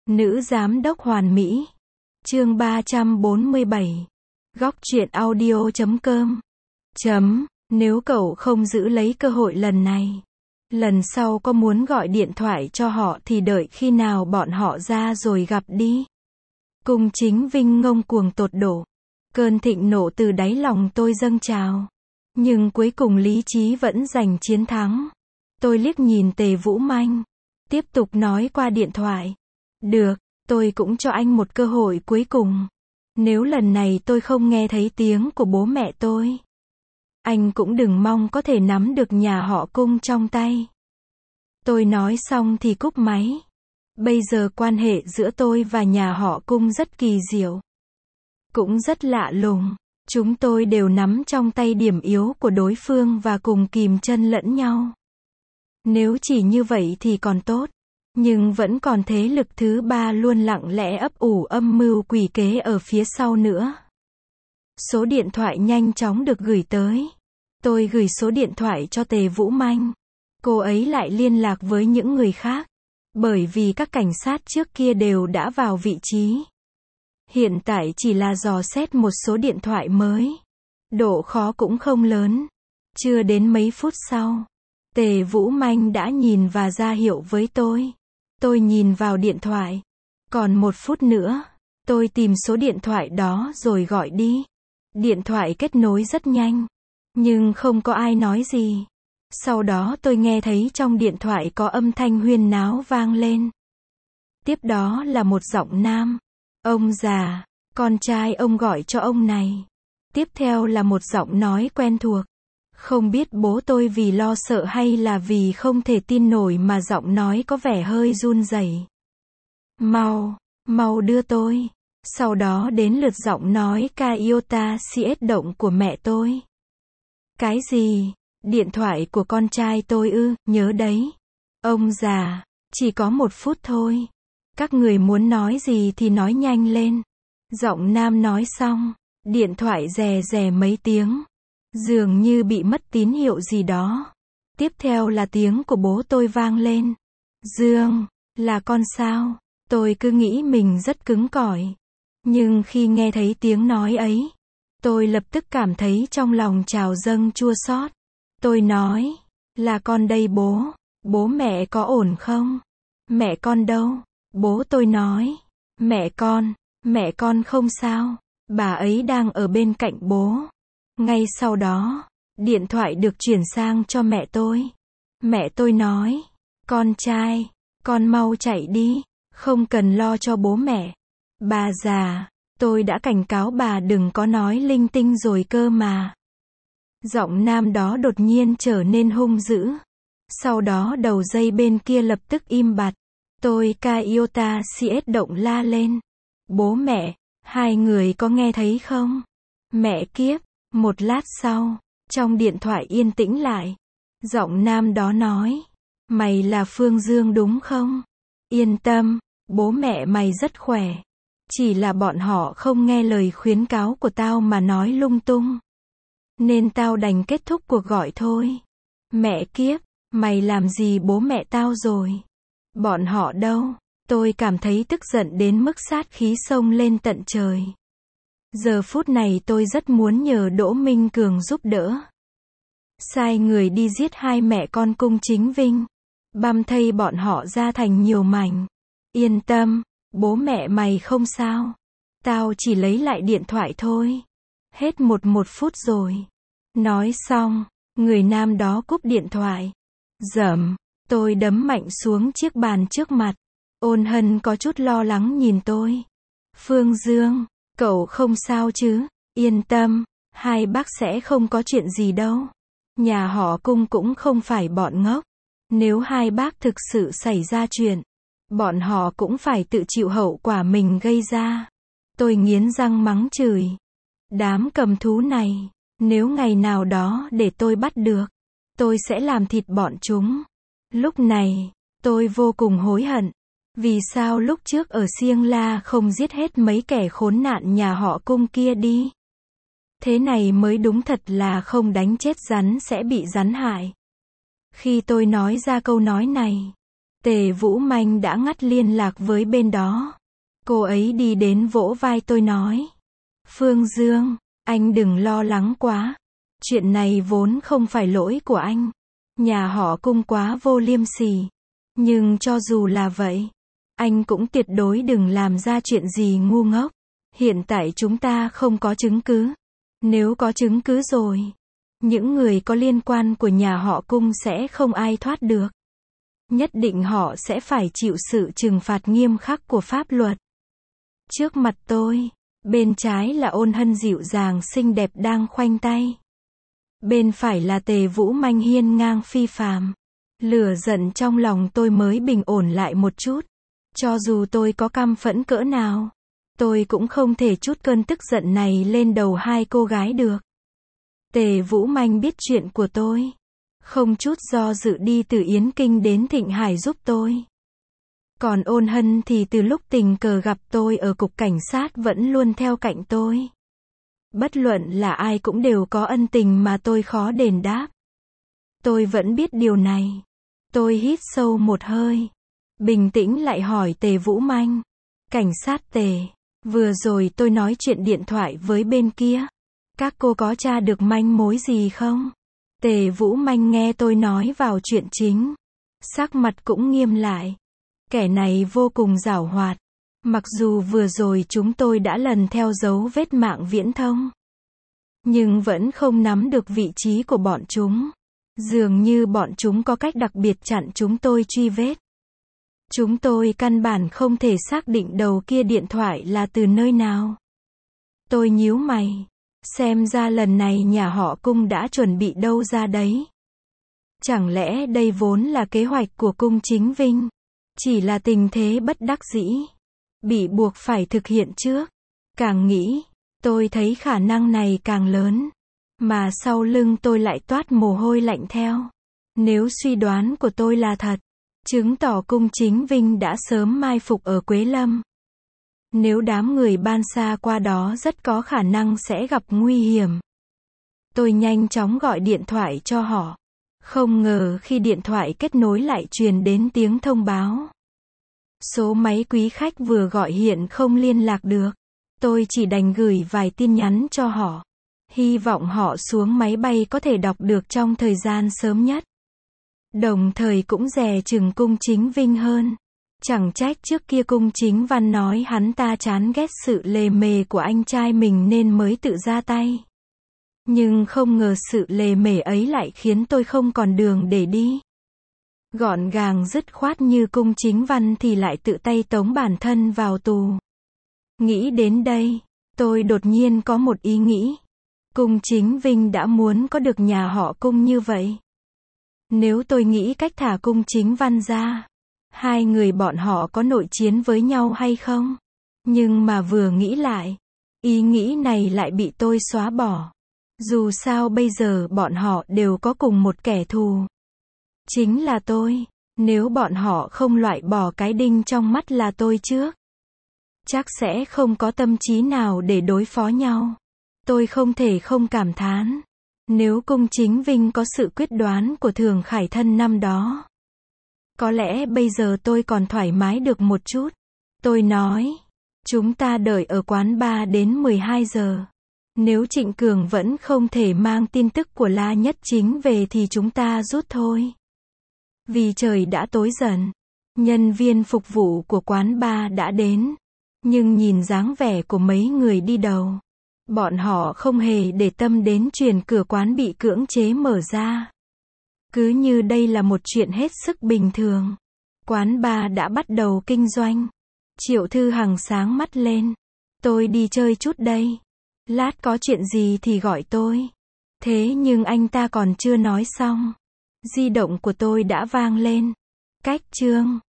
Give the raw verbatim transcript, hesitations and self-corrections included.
Nữ giám đốc hoàn mỹ. Chương ba trăm bốn mươi bảy. Góc truyện audio chấm com. Chấm, nếu cậu không giữ lấy cơ hội lần này, lần sau có muốn gọi điện thoại cho họ thì đợi khi nào bọn họ ra rồi gặp đi. Cung Chính Vinh ngông cuồng tột độ. Cơn thịnh nộ từ đáy lòng tôi dâng trào. Nhưng cuối cùng lý trí vẫn giành chiến thắng. Tôi liếc nhìn Tề Vũ Manh. Tiếp tục nói qua điện thoại. Được, tôi cũng cho anh một cơ hội cuối cùng. Nếu lần này tôi không nghe thấy tiếng của bố mẹ tôi, anh cũng đừng mong có thể nắm được nhà họ Cung trong tay. Tôi nói xong thì cúp máy. Bây giờ quan hệ giữa tôi và nhà họ Cung rất kỳ diệu. Cũng rất lạ lùng. Chúng tôi đều nắm trong tay điểm yếu của đối phương và cùng kìm chân lẫn nhau. Nếu chỉ như vậy thì còn tốt. Nhưng vẫn còn thế lực thứ ba luôn lặng lẽ ấp ủ âm mưu quỷ kế ở phía sau nữa. Số điện thoại nhanh chóng được gửi tới. Tôi gửi số điện thoại cho Tề Vũ Manh. Cô ấy lại liên lạc với những người khác. Bởi vì các cảnh sát trước kia đều đã vào vị trí. Hiện tại chỉ là dò xét một số điện thoại mới. Độ khó cũng không lớn. Chưa đến mấy phút sau, Tề Vũ Manh đã nhìn và ra hiệu với tôi. Tôi nhìn vào điện thoại. Còn một phút nữa, tôi tìm số điện thoại đó rồi gọi đi. Điện thoại kết nối rất nhanh, nhưng không có ai nói gì. Sau đó tôi nghe thấy trong điện thoại có âm thanh huyên náo vang lên. Tiếp đó là một giọng nam. Ông già, con trai ông gọi cho ông này. Tiếp theo là một giọng nói quen thuộc. Không biết bố tôi vì lo sợ hay là vì không thể tin nổi mà giọng nói có vẻ hơi run rẩy. Mau, mau đưa tôi. Sau đó đến lượt giọng nói Kaiota cs động của mẹ tôi. Cái gì? Điện thoại của con trai tôi ư, nhớ đấy. Ông già, chỉ có một phút thôi. Các người muốn nói gì thì nói nhanh lên. Giọng nam nói xong, điện thoại rè rè mấy tiếng. Dường như bị mất tín hiệu gì đó. Tiếp theo là tiếng của bố tôi vang lên. Dương, là con sao? Tôi cứ nghĩ mình rất cứng cỏi. Nhưng khi nghe thấy tiếng nói ấy, tôi lập tức cảm thấy trong lòng trào dâng chua xót. Tôi nói, là con đây bố. Bố mẹ có ổn không? Mẹ con đâu? Bố tôi nói, mẹ con, mẹ con không sao. Bà ấy đang ở bên cạnh bố. Ngay sau đó, điện thoại được chuyển sang cho mẹ tôi. Mẹ tôi nói, con trai, con mau chạy đi, không cần lo cho bố mẹ. Bà già, tôi đã cảnh cáo bà đừng có nói linh tinh rồi cơ mà. Giọng nam đó đột nhiên trở nên hung dữ. Sau đó đầu dây bên kia lập tức im bặt. Tôi Kaiota cs động la lên. Bố mẹ, hai người có nghe thấy không? Mẹ kiếp. Một lát sau, trong điện thoại yên tĩnh lại. Giọng nam đó nói, mày là Phương Dương đúng không? Yên tâm, bố mẹ mày rất khỏe. Chỉ là bọn họ không nghe lời khuyến cáo của tao mà nói lung tung. Nên tao đành kết thúc cuộc gọi thôi. Mẹ kiếp, mày làm gì bố mẹ tao rồi? Bọn họ đâu? Tôi cảm thấy tức giận đến mức sát khí xông lên tận trời. Giờ phút này tôi rất muốn nhờ Đỗ Minh Cường giúp đỡ. Sai người đi giết hai mẹ con Cung Chính Vinh. Băm thây bọn họ ra thành nhiều mảnh. Yên tâm, bố mẹ mày không sao. Tao chỉ lấy lại điện thoại thôi. Hết một một phút rồi. Nói xong, người nam đó cúp điện thoại. Dầm, tôi đấm mạnh xuống chiếc bàn trước mặt. Ôn Hân có chút lo lắng nhìn tôi. Phương Dương, cậu không sao chứ? Yên tâm, hai bác sẽ không có chuyện gì đâu. Nhà họ Cung cũng không phải bọn ngốc. Nếu hai bác thực sự xảy ra chuyện, bọn họ cũng phải tự chịu hậu quả mình gây ra. Tôi nghiến răng mắng chửi. Đám cầm thú này, nếu ngày nào đó để tôi bắt được, tôi sẽ làm thịt bọn chúng. Lúc này, tôi vô cùng hối hận. Vì sao lúc trước ở Siêng La không giết hết mấy kẻ khốn nạn nhà họ Cung kia đi? Thế này mới đúng thật là không đánh chết rắn sẽ bị rắn hại. Khi tôi nói ra câu nói này, Tề Vũ Manh đã ngắt liên lạc với bên đó. Cô ấy đi đến vỗ vai tôi nói. Phương Dương, anh đừng lo lắng quá. Chuyện này vốn không phải lỗi của anh. Nhà họ Cung quá vô liêm sỉ. Nhưng cho dù là vậy, anh cũng tuyệt đối đừng làm ra chuyện gì ngu ngốc. Hiện tại chúng ta không có chứng cứ. Nếu có chứng cứ rồi, những người có liên quan của nhà họ Cung sẽ không ai thoát được. Nhất định họ sẽ phải chịu sự trừng phạt nghiêm khắc của pháp luật. Trước mặt tôi, bên trái là Ôn Hân dịu dàng xinh đẹp đang khoanh tay. Bên phải là Tề Vũ Manh hiên ngang phi phàm. Lửa giận trong lòng tôi mới bình ổn lại một chút. Cho dù tôi có căm phẫn cỡ nào, tôi cũng không thể trút cơn tức giận này lên đầu hai cô gái được. Tề Vũ Manh biết chuyện của tôi, không chút do dự đi từ Yến Kinh đến Thịnh Hải giúp tôi. Còn Ôn Hân thì từ lúc tình cờ gặp tôi ở cục cảnh sát vẫn luôn theo cạnh tôi. Bất luận là ai cũng đều có ân tình mà tôi khó đền đáp. Tôi vẫn biết điều này. Tôi hít sâu một hơi, bình tĩnh lại hỏi Tề Vũ Manh. Cảnh sát Tề, vừa rồi tôi nói chuyện điện thoại với bên kia. Các cô có tra được manh mối gì không? Tề Vũ Manh nghe tôi nói vào chuyện chính. Sắc mặt cũng nghiêm lại. Kẻ này vô cùng giảo hoạt. Mặc dù vừa rồi chúng tôi đã lần theo dấu vết mạng viễn thông, nhưng vẫn không nắm được vị trí của bọn chúng. Dường như bọn chúng có cách đặc biệt chặn chúng tôi truy vết. Chúng tôi căn bản không thể xác định đầu kia điện thoại là từ nơi nào. Tôi nhíu mày. Xem ra lần này nhà họ Cung đã chuẩn bị đâu ra đấy. Chẳng lẽ đây vốn là kế hoạch của Cung Chính Vinh? Chỉ là tình thế bất đắc dĩ, bị buộc phải thực hiện trước. Càng nghĩ, tôi thấy khả năng này càng lớn. Mà sau lưng tôi lại toát mồ hôi lạnh theo. Nếu suy đoán của tôi là thật, chứng tỏ Cung Chính Vinh đã sớm mai phục ở Quế Lâm. Nếu đám người Ban Sa qua đó rất có khả năng sẽ gặp nguy hiểm. Tôi nhanh chóng gọi điện thoại cho họ. Không ngờ khi điện thoại kết nối lại truyền đến tiếng thông báo. Số máy quý khách vừa gọi hiện không liên lạc được. Tôi chỉ đành gửi vài tin nhắn cho họ. Hy vọng họ xuống máy bay có thể đọc được trong thời gian sớm nhất. Đồng thời cũng dè chừng Cung Chính Vinh hơn. Chẳng trách trước kia Cung Chính Văn nói hắn ta chán ghét sự lề mề của anh trai mình nên mới tự ra tay. Nhưng không ngờ sự lề mề ấy lại khiến tôi không còn đường để đi. Gọn gàng dứt khoát như Cung Chính Văn thì lại tự tay tống bản thân vào tù. Nghĩ đến đây, tôi đột nhiên có một ý nghĩ. Cung Chính Vinh đã muốn có được nhà họ Cung như vậy. Nếu tôi nghĩ cách thả Cung Chính Văn ra, hai người bọn họ có nội chiến với nhau hay không? Nhưng mà vừa nghĩ lại, ý nghĩ này lại bị tôi xóa bỏ. Dù sao bây giờ bọn họ đều có cùng một kẻ thù. Chính là tôi. Nếu bọn họ không loại bỏ cái đinh trong mắt là tôi trước, chắc sẽ không có tâm trí nào để đối phó nhau. Tôi không thể không cảm thán. Nếu Cung Chính Vinh có sự quyết đoán của Thường Khải Thân năm đó, có lẽ bây giờ tôi còn thoải mái được một chút. Tôi nói, chúng ta đợi ở quán bar đến mười hai giờ. Nếu Trịnh Cường vẫn không thể mang tin tức của La Nhất Chính về thì chúng ta rút thôi. Vì trời đã tối dần, nhân viên phục vụ của quán bar đã đến. Nhưng nhìn dáng vẻ của mấy người đi đầu, bọn họ không hề để tâm đến chuyện cửa quán bị cưỡng chế mở ra. Cứ như đây là một chuyện hết sức bình thường. Quán bar đã bắt đầu kinh doanh. Triệu Thư Hằng sáng mắt lên. Tôi đi chơi chút đây. Lát có chuyện gì thì gọi tôi. Thế nhưng anh ta còn chưa nói xong. Di động của tôi đã vang lên. Cách chương